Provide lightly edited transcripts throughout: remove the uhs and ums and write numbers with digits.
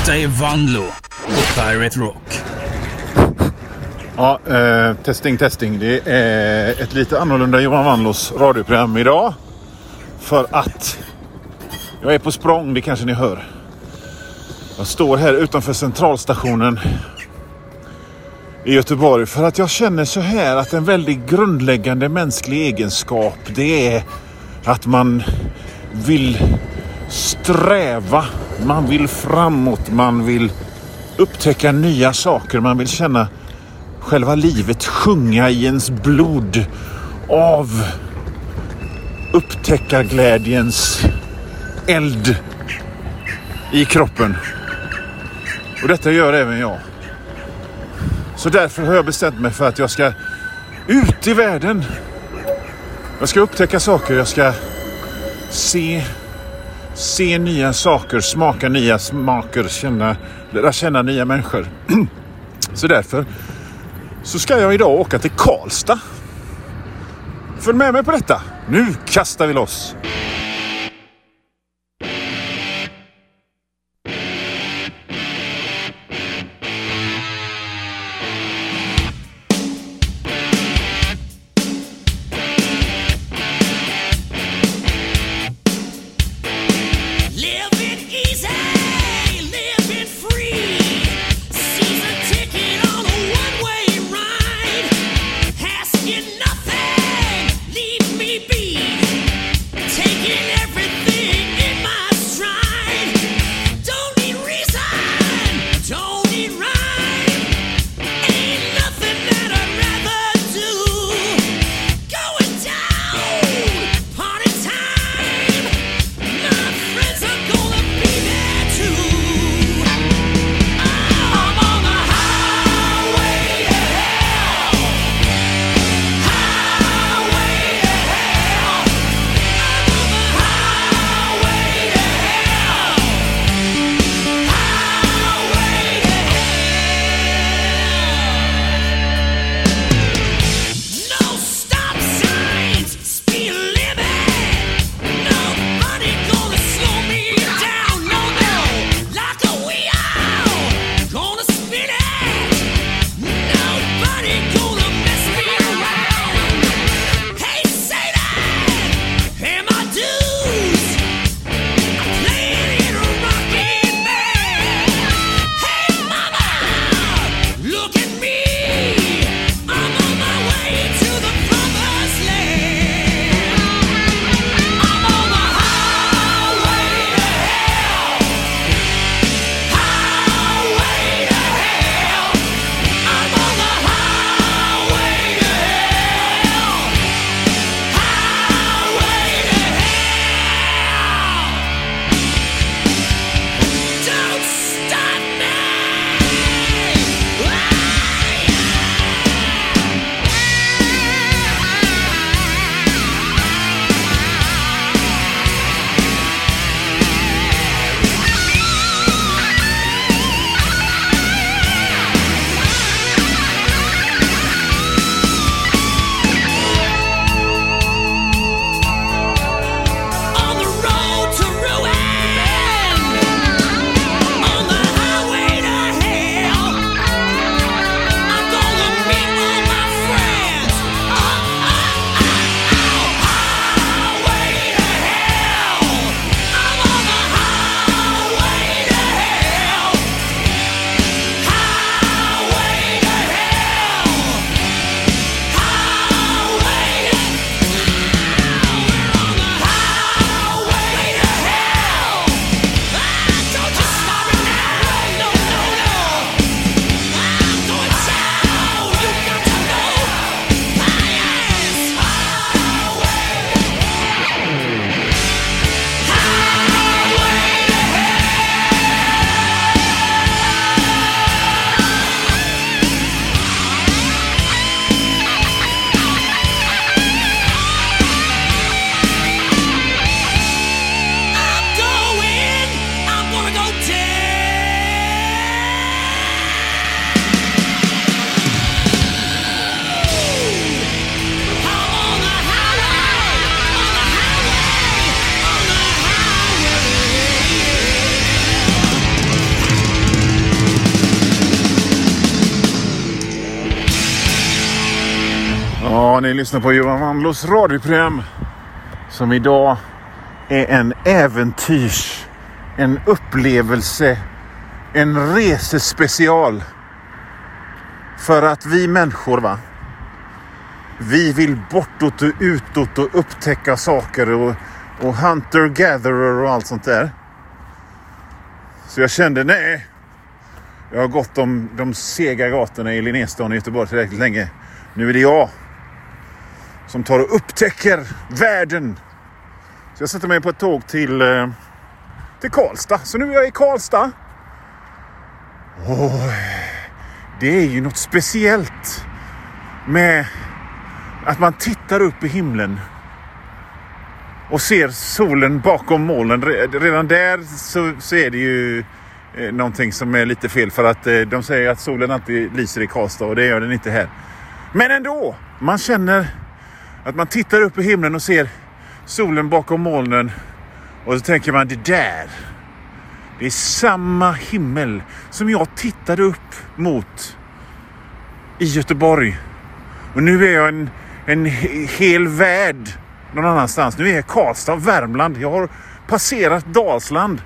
Detta är Vanlo på Pirate Rock. Ja, testing. Det är ett lite annorlunda Johan Vanlos radioprogram idag. För att jag är på språng, det kanske ni hör. Jag står här utanför centralstationen i Göteborg för att jag känner så här att en väldigt grundläggande mänsklig egenskap, det är att man vill sträva, man vill framåt, man vill upptäcka nya saker, man vill känna själva livet sjunga i ens blod av upptäckarglädjens eld i kroppen. Och detta gör även jag. Så därför har jag bestämt mig för att jag ska ut i världen. Jag ska upptäcka saker, jag ska se nya saker, smaka nya smaker, lära känna nya människor. Så därför så ska jag idag åka till Karlstad. Följ med mig på detta. Nu kastar vi loss. Take Ja, ni lyssnar på Johan Wanlås radioprogram som idag är en äventyrs, en upplevelse, en resespecial. För att vi människor, vi vill bortåt och utåt och upptäcka saker och hunter-gatherer och allt sånt där. Så jag kände, nej, jag har gått de sega gatorna i Linnéstan i Göteborg tillräckligt länge. Nu är det jag som tar och upptäcker världen. Så jag sätter mig på ett tåg till Karlstad. Så nu är jag i Karlstad. Det är ju något speciellt med att man tittar upp i himlen och ser solen bakom molnen. Redan där så är det ju någonting som är lite fel. För att de säger att solen alltid lyser i Karlstad och det gör den inte här. Men ändå, man känner att man tittar upp i himlen och ser solen bakom molnen. Och så tänker man, det är samma himmel som jag tittade upp mot i Göteborg. Och nu är jag en hel värld någon annanstans. Nu är jag Karlstad, Värmland. Jag har passerat Dalsland.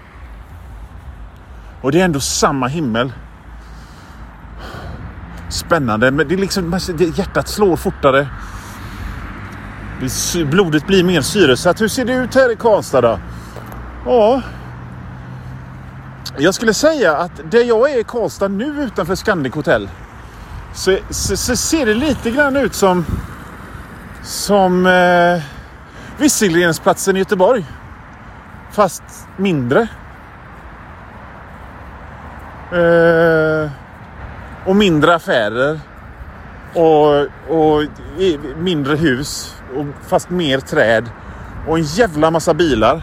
Och det är ändå samma himmel. Spännande. Men det är liksom, hjärtat slår fortare. Blodet blir mer syresatt. Hur ser det ut här i Karlstad då? Ja. Jag skulle säga att där jag är i Karlstad nu utanför Scandic Hotel så ser det lite grann ut som Visselgrensplatsen i Göteborg. Fast mindre. Och mindre affärer. Och mindre hus. Och fast mer träd. Och en jävla massa bilar.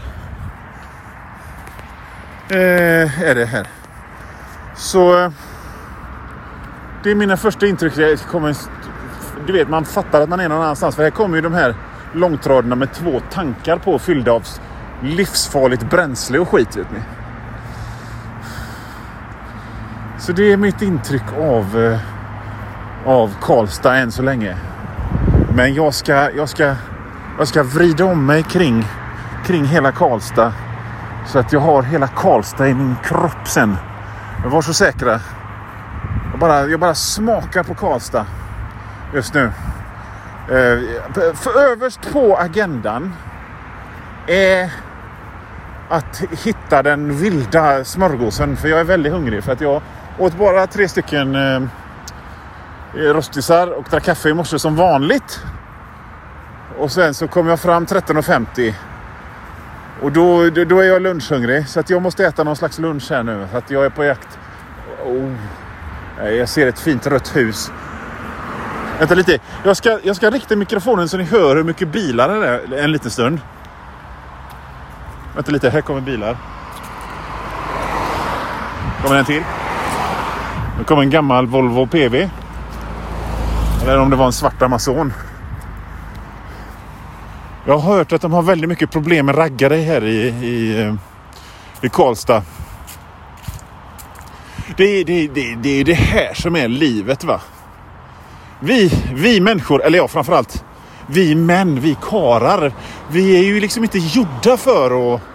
Är det här. Så det är mina första intryck. Du vet, man fattar att man är någon annanstans. För här kommer ju de här långtradarna med 2 tankar på fyllda av livsfarligt bränsle och skit, vet ni. Så det är mitt intryck av Karlstad än så länge. Men jag ska vrida om mig kring hela Karlstad. Så att jag har hela Karlstad i min kropp sen. Men var så säkra. Jag bara smakar på Karlstad just nu. För överst på agendan är att hitta den vilda smörgåsen. För jag är väldigt hungrig. För att jag åt bara 3 stycken rostisar och drack kaffe i morse som vanligt. Och sen så kom jag fram 13:50. Och då är jag lunchhungrig. Så att jag måste äta någon slags lunch här nu. För att jag är på jakt. Jag ser ett fint rött hus. Vänta lite. Jag ska rikta mikrofonen så ni hör hur mycket bilar det är en liten stund. Vänta lite. Här kommer bilar. Kommer en till. Nu kommer en gammal Volvo PV. Eller om det var en svart Amazon. Jag har hört att de har väldigt mycket problem med raggare här i Karlstad. Det är det här som är livet, va? Vi människor, eller framförallt vi män, vi karar. Vi är ju liksom inte gjorda för att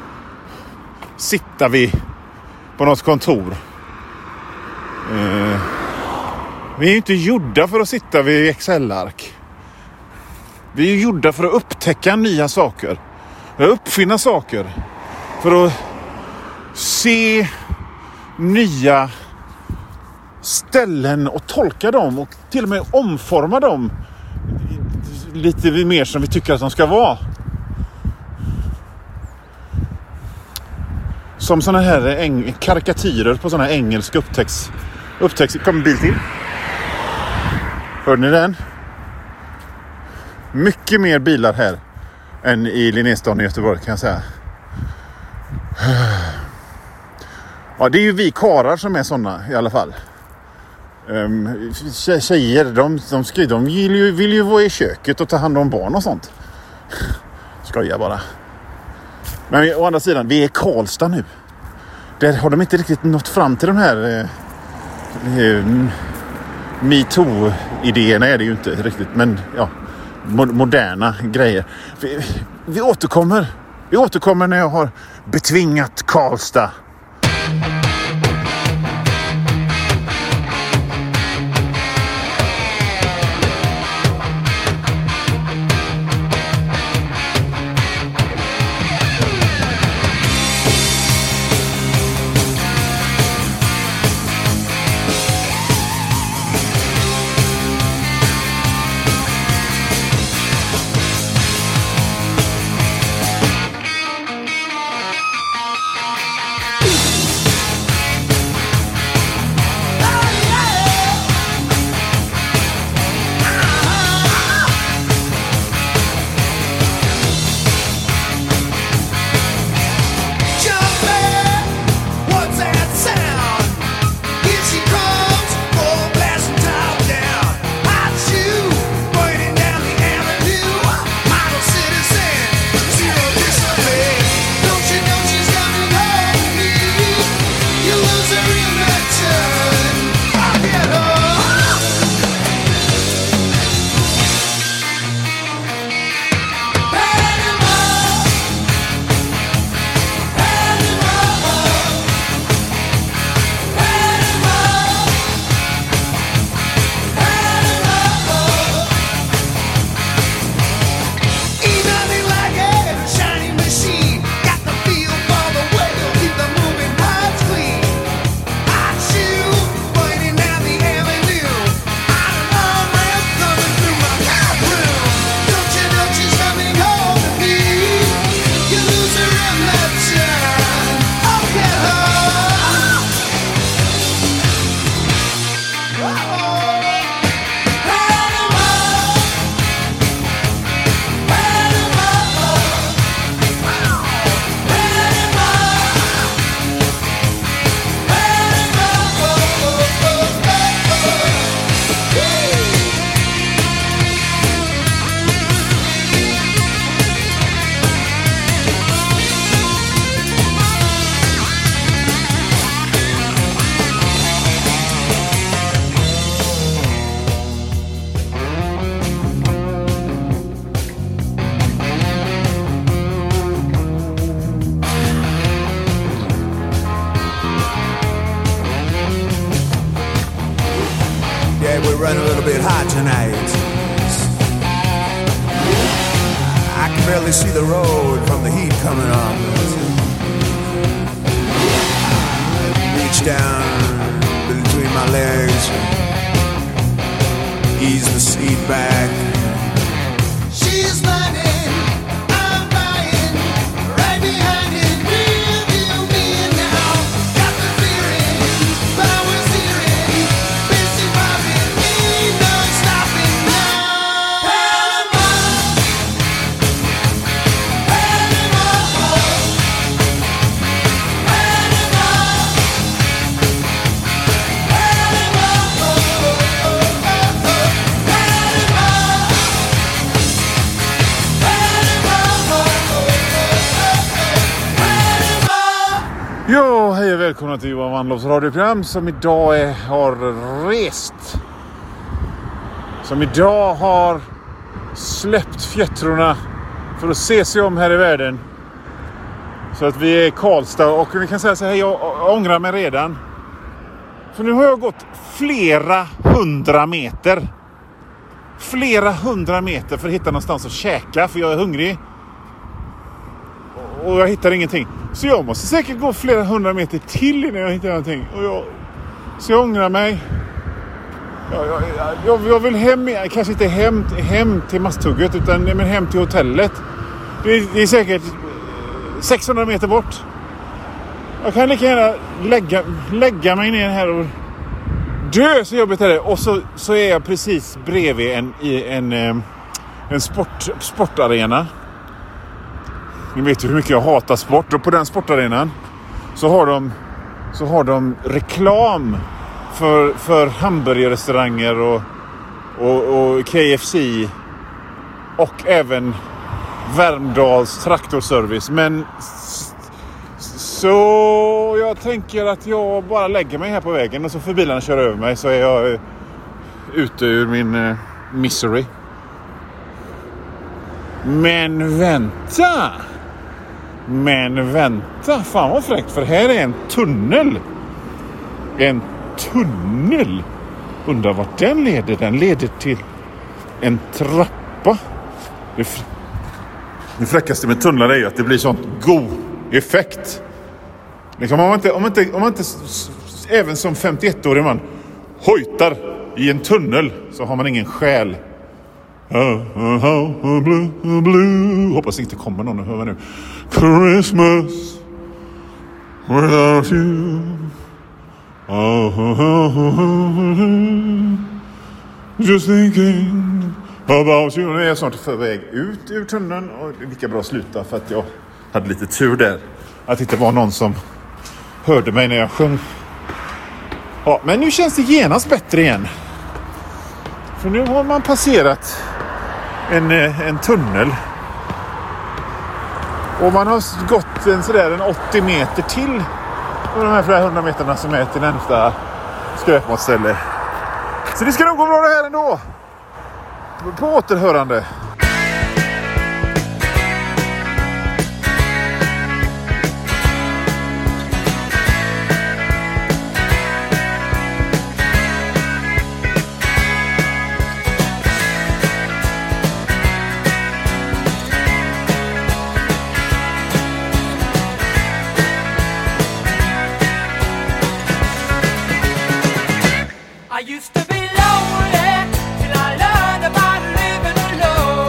sitta på något kontor. Vi är ju inte gjorda för att sitta vid Excel-ark. Vi är ju gjorda för att upptäcka nya saker. För att uppfinna saker. För att se nya ställen och tolka dem. Och till och med omforma dem lite mer som vi tycker att de ska vara. Som såna här karikatyrer på såna här engelska upptäcks. Kom en bil till. Hörde ni den? Mycket mer bilar här än i Linnéstan i Göteborg, kan jag säga. Ja, det är ju vi karar som är såna i alla fall. Tjejer, de vill ju vara i köket och ta hand om barn och sånt. Skojar bara. Men å andra sidan, vi är i Karlstad nu. Där har de inte riktigt nått fram till de här MeToo idéerna är det ju inte riktigt, men ja, moderna grejer. Vi återkommer när jag har betvingat Karlstad. Running a little bit hot tonight. I can barely see the road from the heat coming on. Reach down between my legs, ease the seat back. She's running, I'm buying, right behind it, real me now. Got the feeling, power steering, busy robbing. Ja, hej och välkomna till Johan Wandlovs radioprogram som idag har rest. Som idag har släppt fjättrorna för att se sig om här i världen. Så att vi är i Karlstad och vi kan säga så här, jag ångrar mig redan. För nu har jag gått flera hundra meter för att hitta någonstans att käka, för jag är hungrig. Och jag hittar ingenting. Så jag måste säkert gå flera hundra meter till innan jag hittar någonting. Så jag ångrar mig. Jag vill hem, kanske inte hem till Masthugget, utan hem till hotellet. Det är säkert 600 meter bort. Jag kan lika gärna lägga mig ner här och dö, så jobbigt är det. Och så är jag precis bredvid en sportarena. Ni vet ju hur mycket jag hatar sport. Och på den sportarenan så har de reklam för hamburgerrestauranger och KFC och även Värmdals traktorservice. Men så jag tänker att jag bara lägger mig här på vägen och så får bilarna köra över mig, så är jag ute ur min misery. Men vänta! Fan vad fräckt, för här är en tunnel. En tunnel. Undrar vart den leder. Den leder till en trappa. Det fräckaste med tunnlar är ju att det blir sånt god effekt. Liksom om man inte även som 51-årig man hojtar i en tunnel, så har man ingen själ. Blue. Hoppas inte kommer någon och hör nu. Christmas without you. Just thinking about you. Nu är jag snart för väg ut ur tunneln, och det är lika bra att sluta, för att jag hade lite tur där att det inte var någon som hörde mig när jag sjöng. Ja, men nu känns det genast bättre igen. För nu har man passerat en tunnel. Och man har gått en 80 meter till. Och de här flera 100 meterna som är till närmsta skräpmatställe. Så det ska nog gå bra det här ändå. På återhörande. I used to be lonely till I learned about living alone.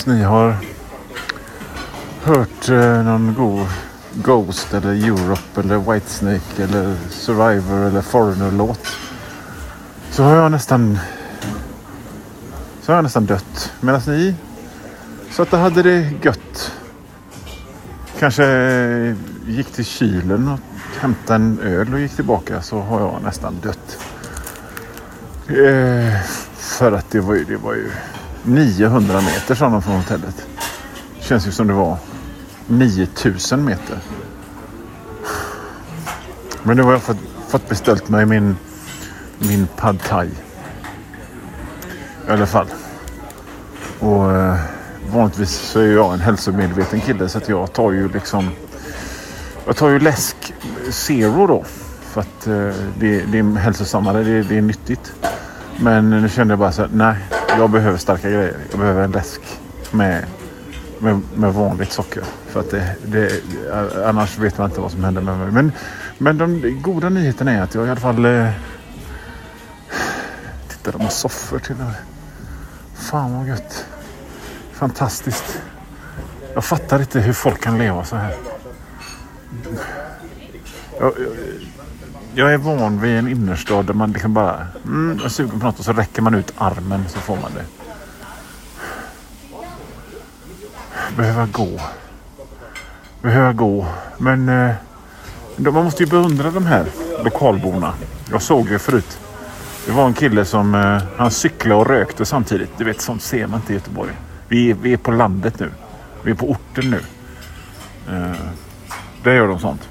ni har hört någon god Ghost eller Europe eller Whitesnake eller Survivor eller Foreigner-låt, så har jag nästan dött. Medan ni så att det hade det gött. Kanske gick till kylen och hämtade en öl och gick tillbaka, så har jag nästan dött. För att det var ju 900 meter från hotellet. Känns ju som det var 9000 meter. Men nu har jag fått beställt mig min pad thai. I alla fall. Och vanligtvis så är jag en hälsomedveten kille, så att jag tar ju läsk zero då. För att det är hälsosammare, det är nyttigt. Men nu kände jag bara så här, nej, jag behöver starka grejer. Jag behöver en läsk med vanligt socker. För att annars vet man inte vad som händer med mig. Men de goda nyheterna är att jag i alla fall tittar, de har soffor till det. Fan vad gött. Fantastiskt. Jag fattar inte hur folk kan leva så här. Jag är van vid en innerstad där man liksom bara är sugen på något och så räcker man ut armen så får man det. Behöver gå. Men man måste ju beundra de här lokalborna. Jag såg ju förut. Det var en kille som han cyklade och rökte samtidigt. Du vet, sånt ser man inte i Göteborg. Vi är på landet nu. Vi är på orten nu. Där gör de sånt.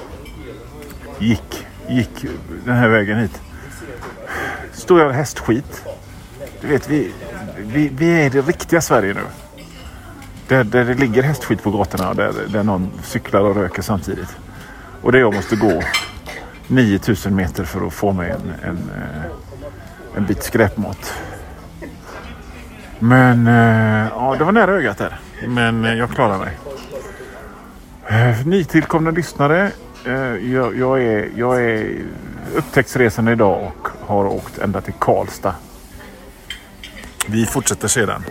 Gick den här vägen hit. Stod jag hästskit. Du vet, vi är i det riktiga Sverige nu. Där det ligger hästskit på gatorna och där någon cyklar och röker samtidigt. Och där jag måste gå 9000 meter för att få mig en bit skräpmat. Men ja, det var nära ögat där. Men jag klarar mig. Nytillkomna lyssnare. Jag är upptäcktsresande idag och har åkt ända till Karlstad. Vi fortsätter sedan.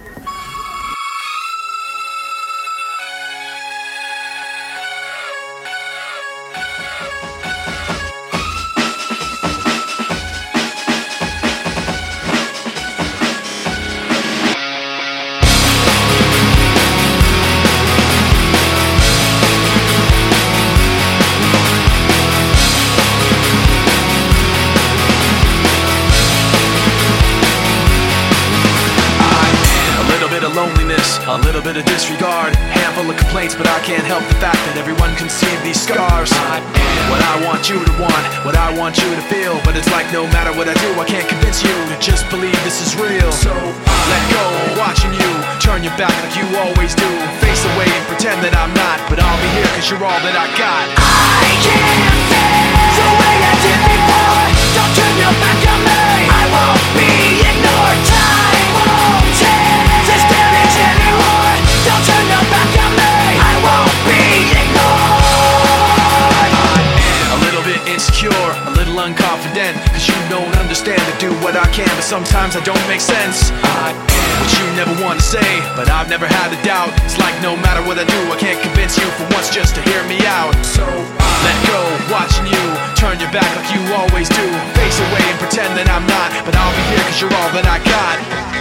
A little bit of disregard, handful of complaints, but I can't help the fact that everyone can see these scars. I am what I want you to want, what I want you to feel, but it's like no matter what I do, I can't convince you to just believe this is real. So let go, watching you turn your back like you always do, face away and pretend that I'm not, but I'll be here 'cause you're all that I got. I can't feel the way I did before. Don't turn your back on me. I won't be ignored. Time won't change this damage anymore. Don't turn your back on me. I won't be ignored. I'm a little bit insecure, a little unconfident, 'cause you don't understand to do what I can, but sometimes I don't make sense. I am what you never want to say, but I've never had a doubt. It's like no matter what I do, I can't convince you for once just to hear me out. So let go, watching you turn your back like you always do, face away and pretend that I'm not, but I'll be here 'cause you're all that I got.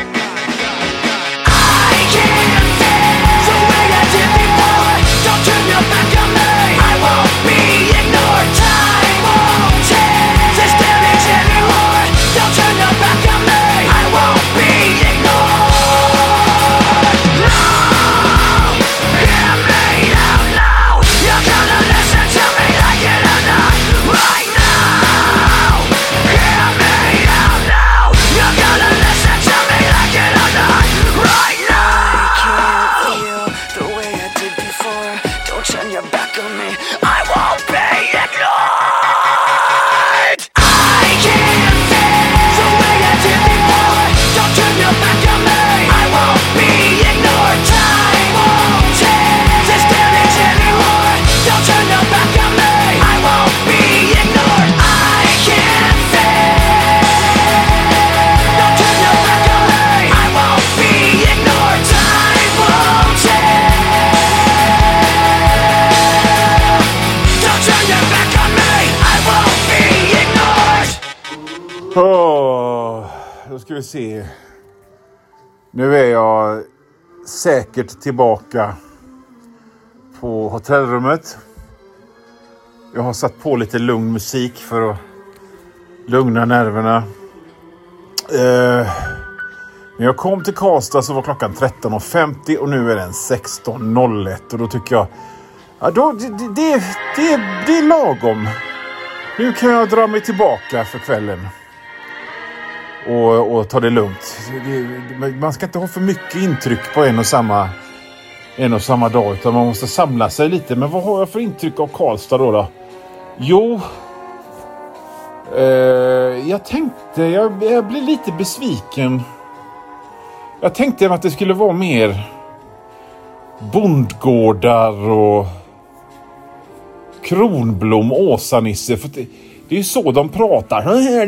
I can't feel the way I did before. Don't turn your back on me. I won't be ignored. Time won't change this damage anymore. Don't turn your back on me. I won't be ignored. No, hear me out now. You're gonna listen to me like it or not. Right now, hear me out now. You're gonna listen to me Då ska vi se. Nu är jag säkert tillbaka på hotellrummet. Jag har satt på lite lugn musik för att lugna nerverna. När jag kom till Karlstad så var klockan 13.50 och nu är den 16.01. Och då tycker jag, ja, det är lagom. Nu kan jag dra mig tillbaka för kvällen. Och ta det lugnt. Man ska inte ha för mycket intryck på en och samma dag. Utan man måste samla sig lite. Men vad har jag för intryck av Karlstad då? Jo, jag tänkte, jag blev lite besviken. Jag tänkte att det skulle vara mer bondgårdar och Kronblom, Åsa-Nisse. För det är ju så de pratar.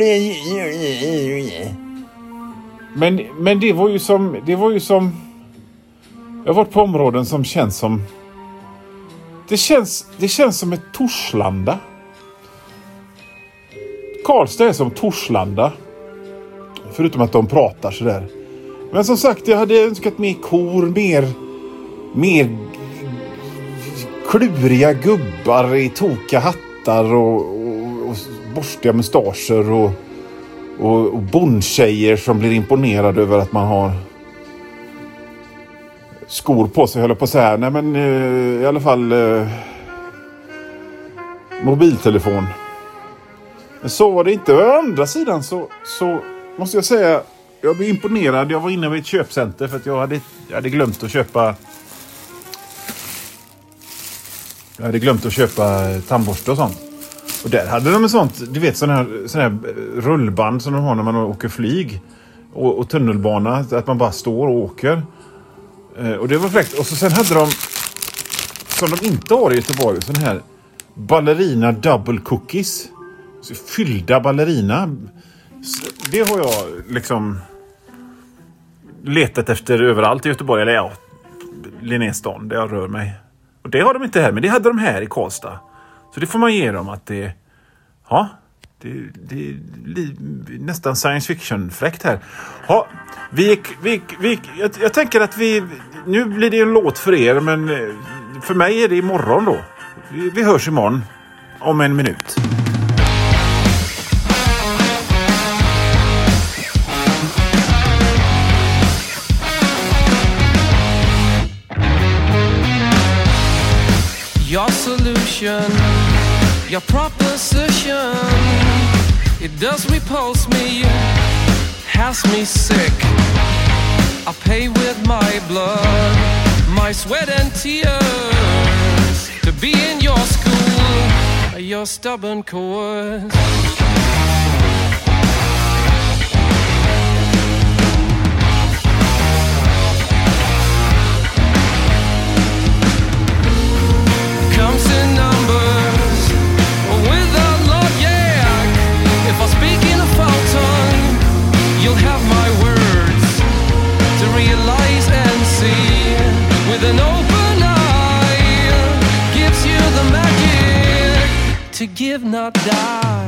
Men det var ju som jag har varit på områden som känns som det känns som ett Torslanda. Karlstad är som Torslanda. Förutom att de pratar så där. Men som sagt, jag hade önskat mer kor, mer kluriga gubbar i toka hattar och borstiga mustascher och bondtjejer som blir imponerade över att man har skor på sig, höll på så här. Nej, men i alla fall mobiltelefon. Men så var det inte. Å andra sidan så måste jag säga, jag blev imponerad. Jag var inne vid ett köpcenter för att jag hade glömt att köpa tandborste och sånt. Och där hade de en sånt, du vet, sån här rullband som de har när man åker flyg och tunnelbana, att man bara står och åker. Och det var fräckt. Och så sen hade de, som de inte har i Göteborg, sån här ballerina double cookies. Så fyllda ballerina. Det har jag liksom letat efter överallt i Göteborg. Eller ja, Linnéstan, där jag rör mig. Och det har de inte här, men det hade de här i Karlstad. Så det får man ge dem att det... Ja, det är nästan science fiction-fräckt här. Ja, jag tänker att nu blir det en låt för er, men för mig är det imorgon då. Vi hörs imorgon om en minut. Your solution, your proposition, it does repulse me, has me sick. I pay with my blood, my sweat and tears to be in your school, your stubborn course. Comes in numbers without logic. If I speak in a foul tongue, you'll have my words to realize and see. With an open eye, gives you the magic to give, not die.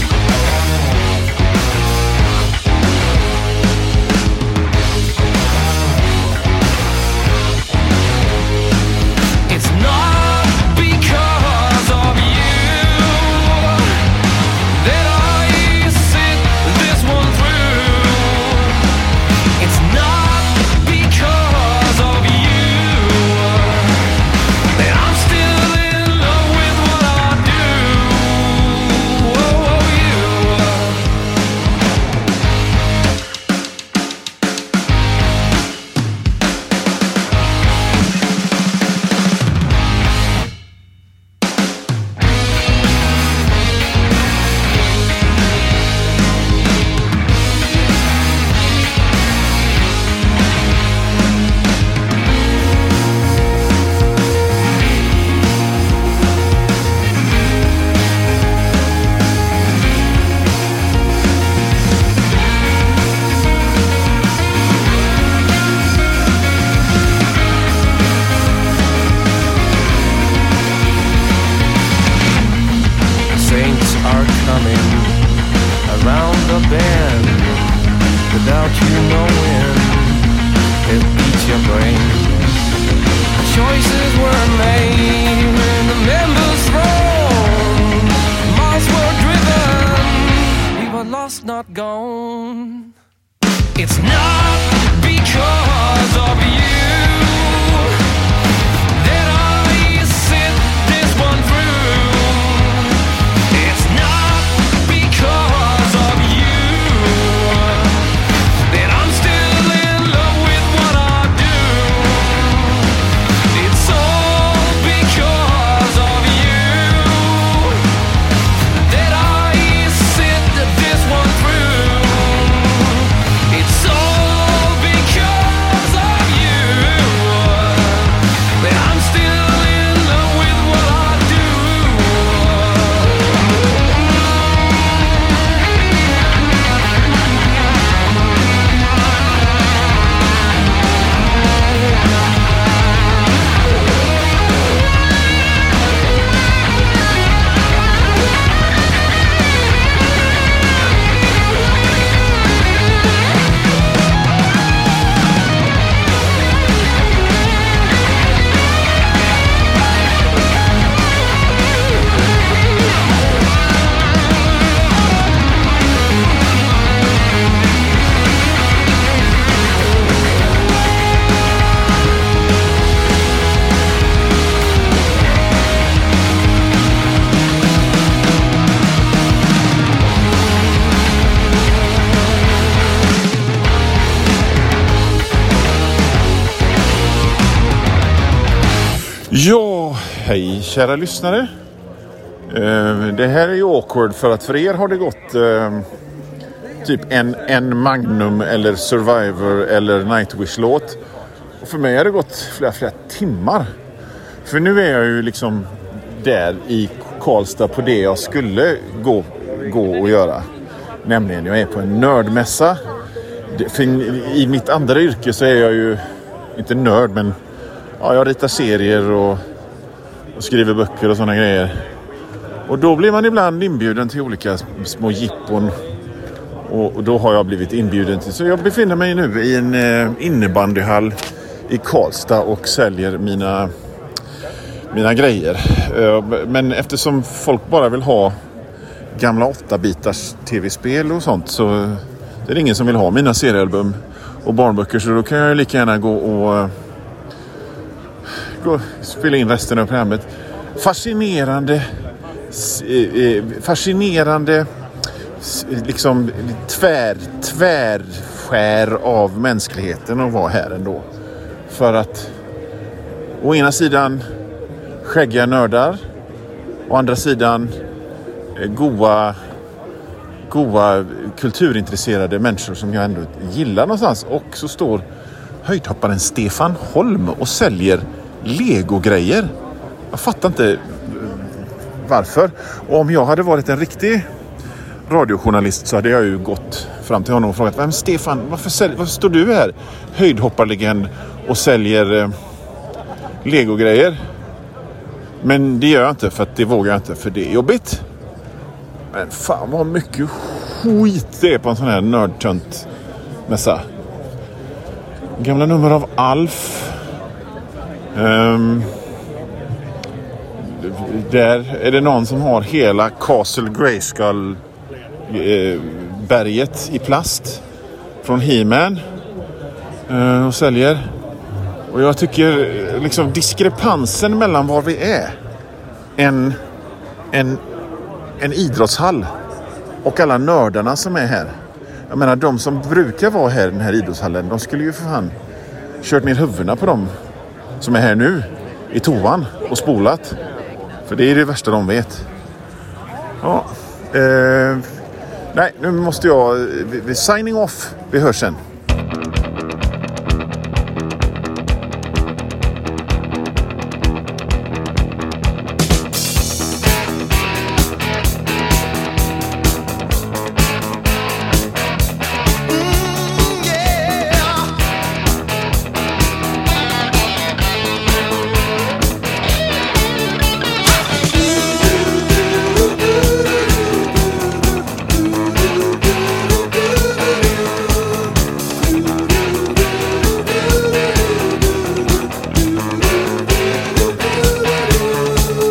It's not Whoa. not gone. It's not because of you that I sit this one through. It's not because of you that I'm still in love with what I do. It's all because of you that I sit this one through. It's all because of you that I'm still in love with what I do. Ja, hej kära lyssnare. Det här är ju awkward för att för er har det gått typ en Magnum eller Survivor eller Nightwish-låt. Och för mig har det gått flera timmar. För nu är jag ju liksom där i Karlstad på det jag skulle gå och göra. Nämligen jag är på en nördmässa. För i mitt andra yrke så är jag ju inte nörd, men ja, jag ritar serier och skriver böcker och sådana grejer. Och då blir man ibland inbjuden till olika små jippon. Och då har jag blivit inbjuden till. Så jag befinner mig nu i en innebandyhall i Karlstad och säljer mina grejer. Men eftersom folk bara vill ha gamla 8-bitars tv-spel och sånt, så det är ingen som vill ha mina seriealbum och barnböcker. Så då kan jag lika gärna gå och spela in resten av programmet. Fascinerande liksom tvärskär av mänskligheten att vara här ändå. För att å ena sidan skäggiga nördar, å andra sidan goa kulturintresserade människor som jag ändå gillar någonstans. Och så står höjdhopparen Stefan Holm och säljer Lego-grejer. Jag fattar inte varför. Och om jag hade varit en riktig radiojournalist så hade jag ju gått fram till honom och frågat: "Vem Stefan, varför står du här, höjdhopparlegend, och säljer Lego-grejer?" Men det gör jag inte, för att det vågar jag inte, för det är jobbigt. Men fan vad mycket skit det är på en sån här nördtönt mässa. Gamla nummer av Alf. Där är det någon som har hela Castle Grayskull berget i plast från He-Man och säljer. Och jag tycker liksom diskrepansen mellan var vi är, en idrottshall, och alla nördarna som är här. Jag menar, de som brukar vara här i den här idrottshallen, de skulle ju för fan kört ner huvudena på dem som är här nu i toan och spolat. För det är det värsta de vet. Ja. Nej, nu måste jag signing off. Vi hörs sen.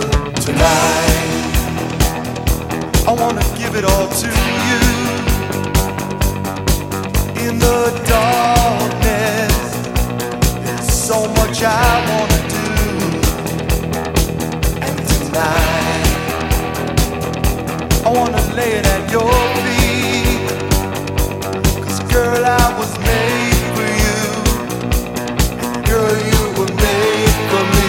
I wanna give it all to you. in the darkness. There's so much I wanna do. And tonight I wanna lay it at your feet. 'Cause girl, I was made for you. And girl, you were made for me.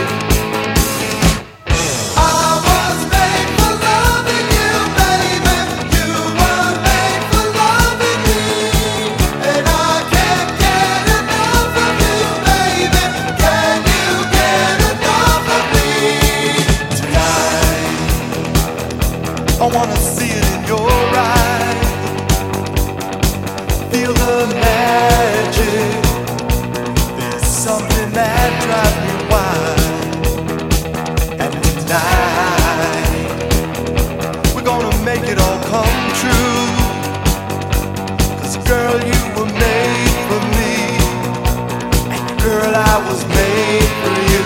I was made for loving you, baby. You were made for loving me. And I can't get enough of you, baby. Can you get enough of me? Tonight I wanna see it in your eyes. Feel the magic. There's something that drives me wild. And tonight we're gonna make it all come true. 'Cause girl, you were made for me. And girl, I was made for you.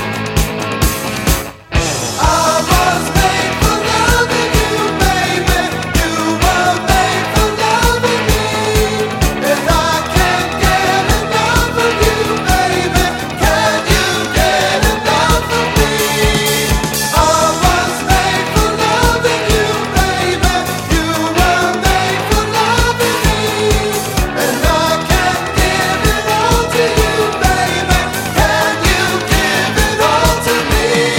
I was made for loving you, baby. You were made for loving me. And I can't get enough of you, baby. Can you get enough of me? I was made for loving you, baby. You were made for loving me. And I can't give it all to you, baby. Can you give it all to me?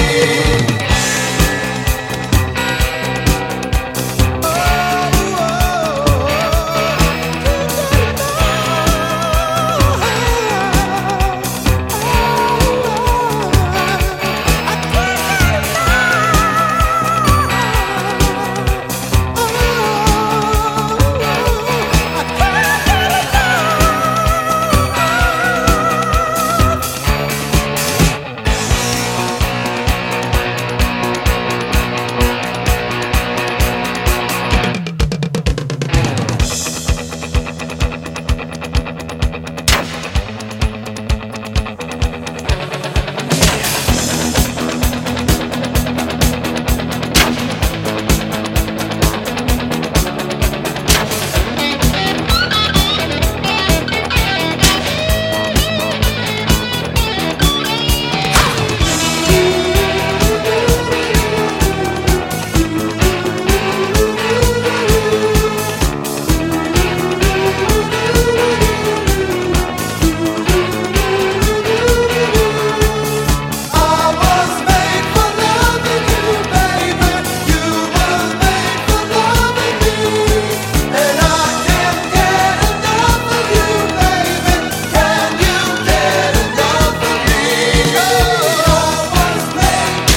I was made for loving you, baby. You were made for loving me. And I can't get enough of you, baby. Can you get enough of me? I was made.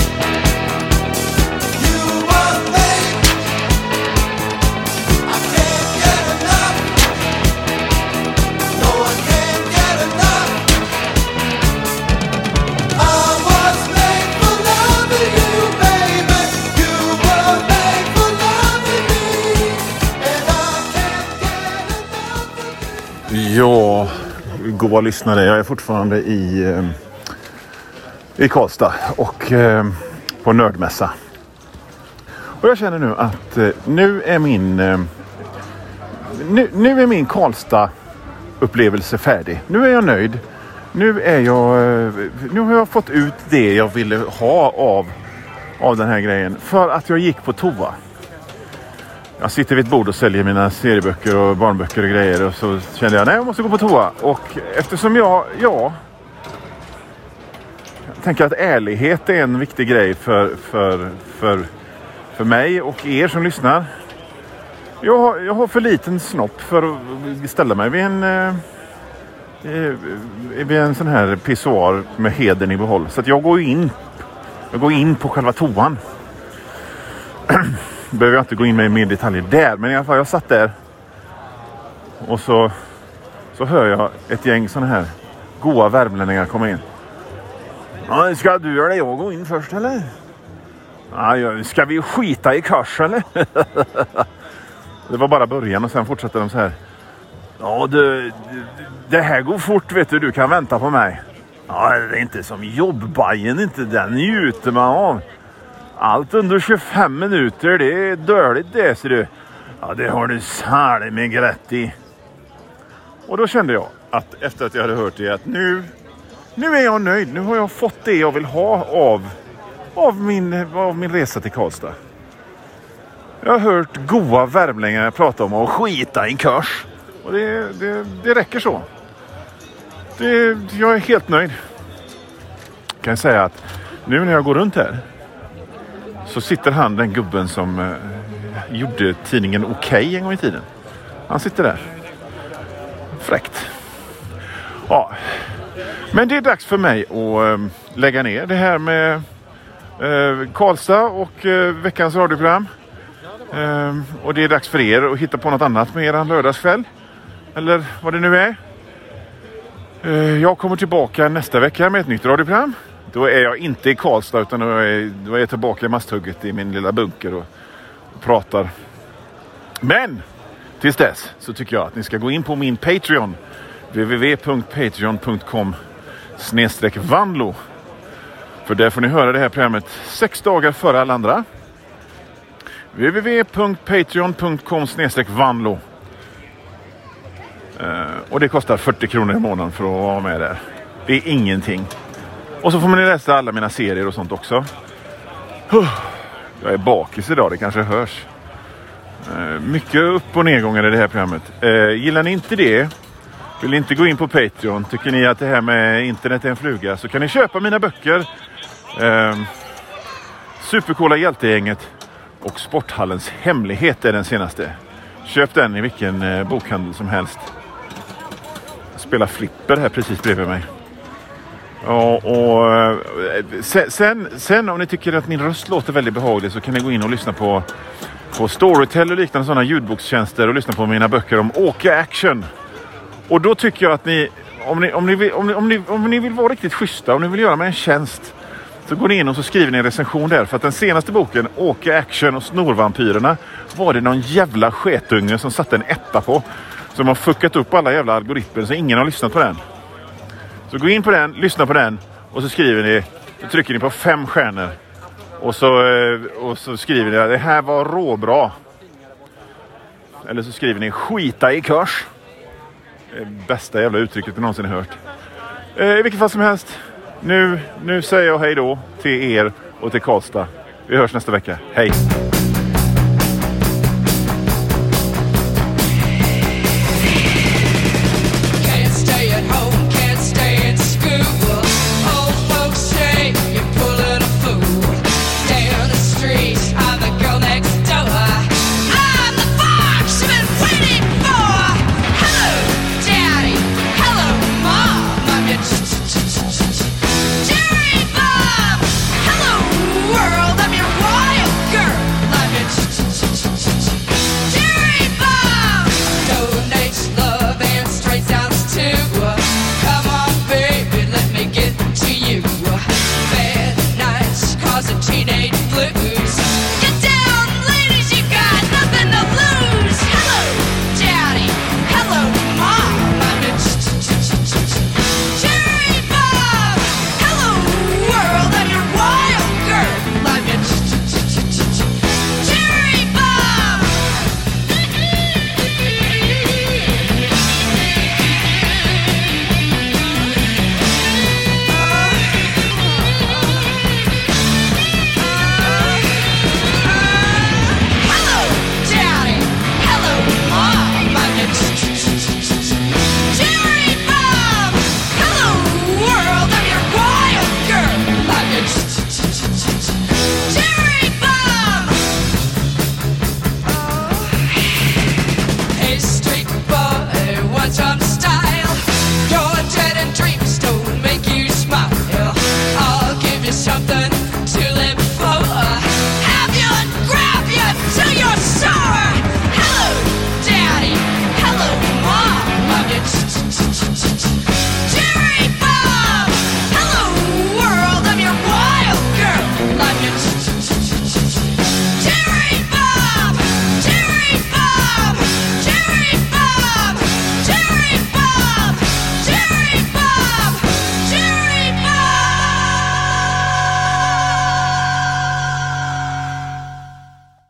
You were made. I can't get enough. No, I can't get enough. I was made for loving you, baby. You were made for loving me. And I can't get enough of you. Ja, goa lyssnare. Jag är fortfarande i Karlstad och på nördmässa. Och jag känner nu att nu är min Karlstad-upplevelse färdig. Nu är jag nöjd. Nu har jag fått ut det jag ville ha av den här grejen. För att jag gick på toa. Jag sitter vid ett bord och säljer mina serieböcker och barnböcker och grejer. Och så kände jag, nej, jag måste gå på toa. Och eftersom jag tänker att ärlighet är en viktig grej för mig och er som lyssnar. Jag har för liten snopp för att ställa mig vid en sån här pissoar med heden i behåll. Så att jag går in på själva toan. Behöver jag inte gå in med mer detaljer där. Men i alla fall, jag satt där. Och så hör jag ett gäng såna här goa värmlänningar komma in. Ja, ska du eller jag gå in först eller? Ja, ska vi skita i kors eller? Det var bara början och sen fortsatte de så här. Ja, det här går fort, vet du kan vänta på mig. Ja, det är inte som jobbbajen, inte den njuter man av. Allt under 25 minuter, det är dåligt det, ser du. Ja, det har du särskilt med rätt i. Och då kände jag att efter att jag hade hört det att nu är jag nöjd. Nu har jag fått det jag vill ha av min resa till Karlstad. Jag har hört goa värmlänningar prata om att skita i en kurs. Och det räcker så. Jag är helt nöjd. Jag kan säga att nu när jag går runt här så sitter den gubben som gjorde tidningen Okej en gång i tiden. Han sitter där. Fräckt. Ja. Men det är dags för mig att lägga ner det här med Karlstad och veckans radioprogram. Och det är dags för er att hitta på något annat med er lördagskväll. Eller vad det nu är. Jag kommer tillbaka nästa vecka med ett nytt radioprogram. Då är jag inte i Karlstad utan då är jag tillbaka i Masthugget i min lilla bunker och pratar. Men tills dess så tycker jag att ni ska gå in på min Patreon. www.patreon.com/Vanlo. För där får ni höra det här programmet 6 dagar före alla andra. www.patreon.com/Vanlo. Och det kostar 40 kronor i månaden för att vara med där. Det är ingenting. Och så får man läsa alla mina serier och sånt också. Jag är bakis idag, det kanske hörs. Mycket upp- och nedgångar i det här programmet. Gillar ni inte det? Vill ni inte gå in på Patreon? Tycker ni att det här med internet är en fluga? Så kan ni köpa mina böcker. Supercoola Hjältegänget och Sporthallens hemlighet är den senaste. Köp den i vilken bokhandel som helst. Spela flipper här precis bredvid mig. Och sen om ni tycker att min röst låter väldigt behaglig så kan ni gå in och lyssna på Storytel och liknande sådana ljudbokstjänster och lyssna på mina böcker om Åka Action. Och då tycker jag att ni om ni vill vara riktigt schyssta, om ni vill göra mig en tjänst, så går ni in och så skriver ni en recension där. För att den senaste boken, Åka Action och Snorvampyrerna, var det någon jävla sketunge som satte en etta på. Som har fuckat upp alla jävla algoritmer så ingen har lyssnat på den. Så gå in på den, lyssna på den och så skriver ni, så trycker ni på 5 stjärnor. Och så skriver ni att det här var råbra. Eller så skriver ni skita i kurs. Det bästa jävla uttrycket jag någonsin har hört. I vilket fall som helst. Nu säger jag hej då till er och till Karlstad. Vi hörs nästa vecka. Hej!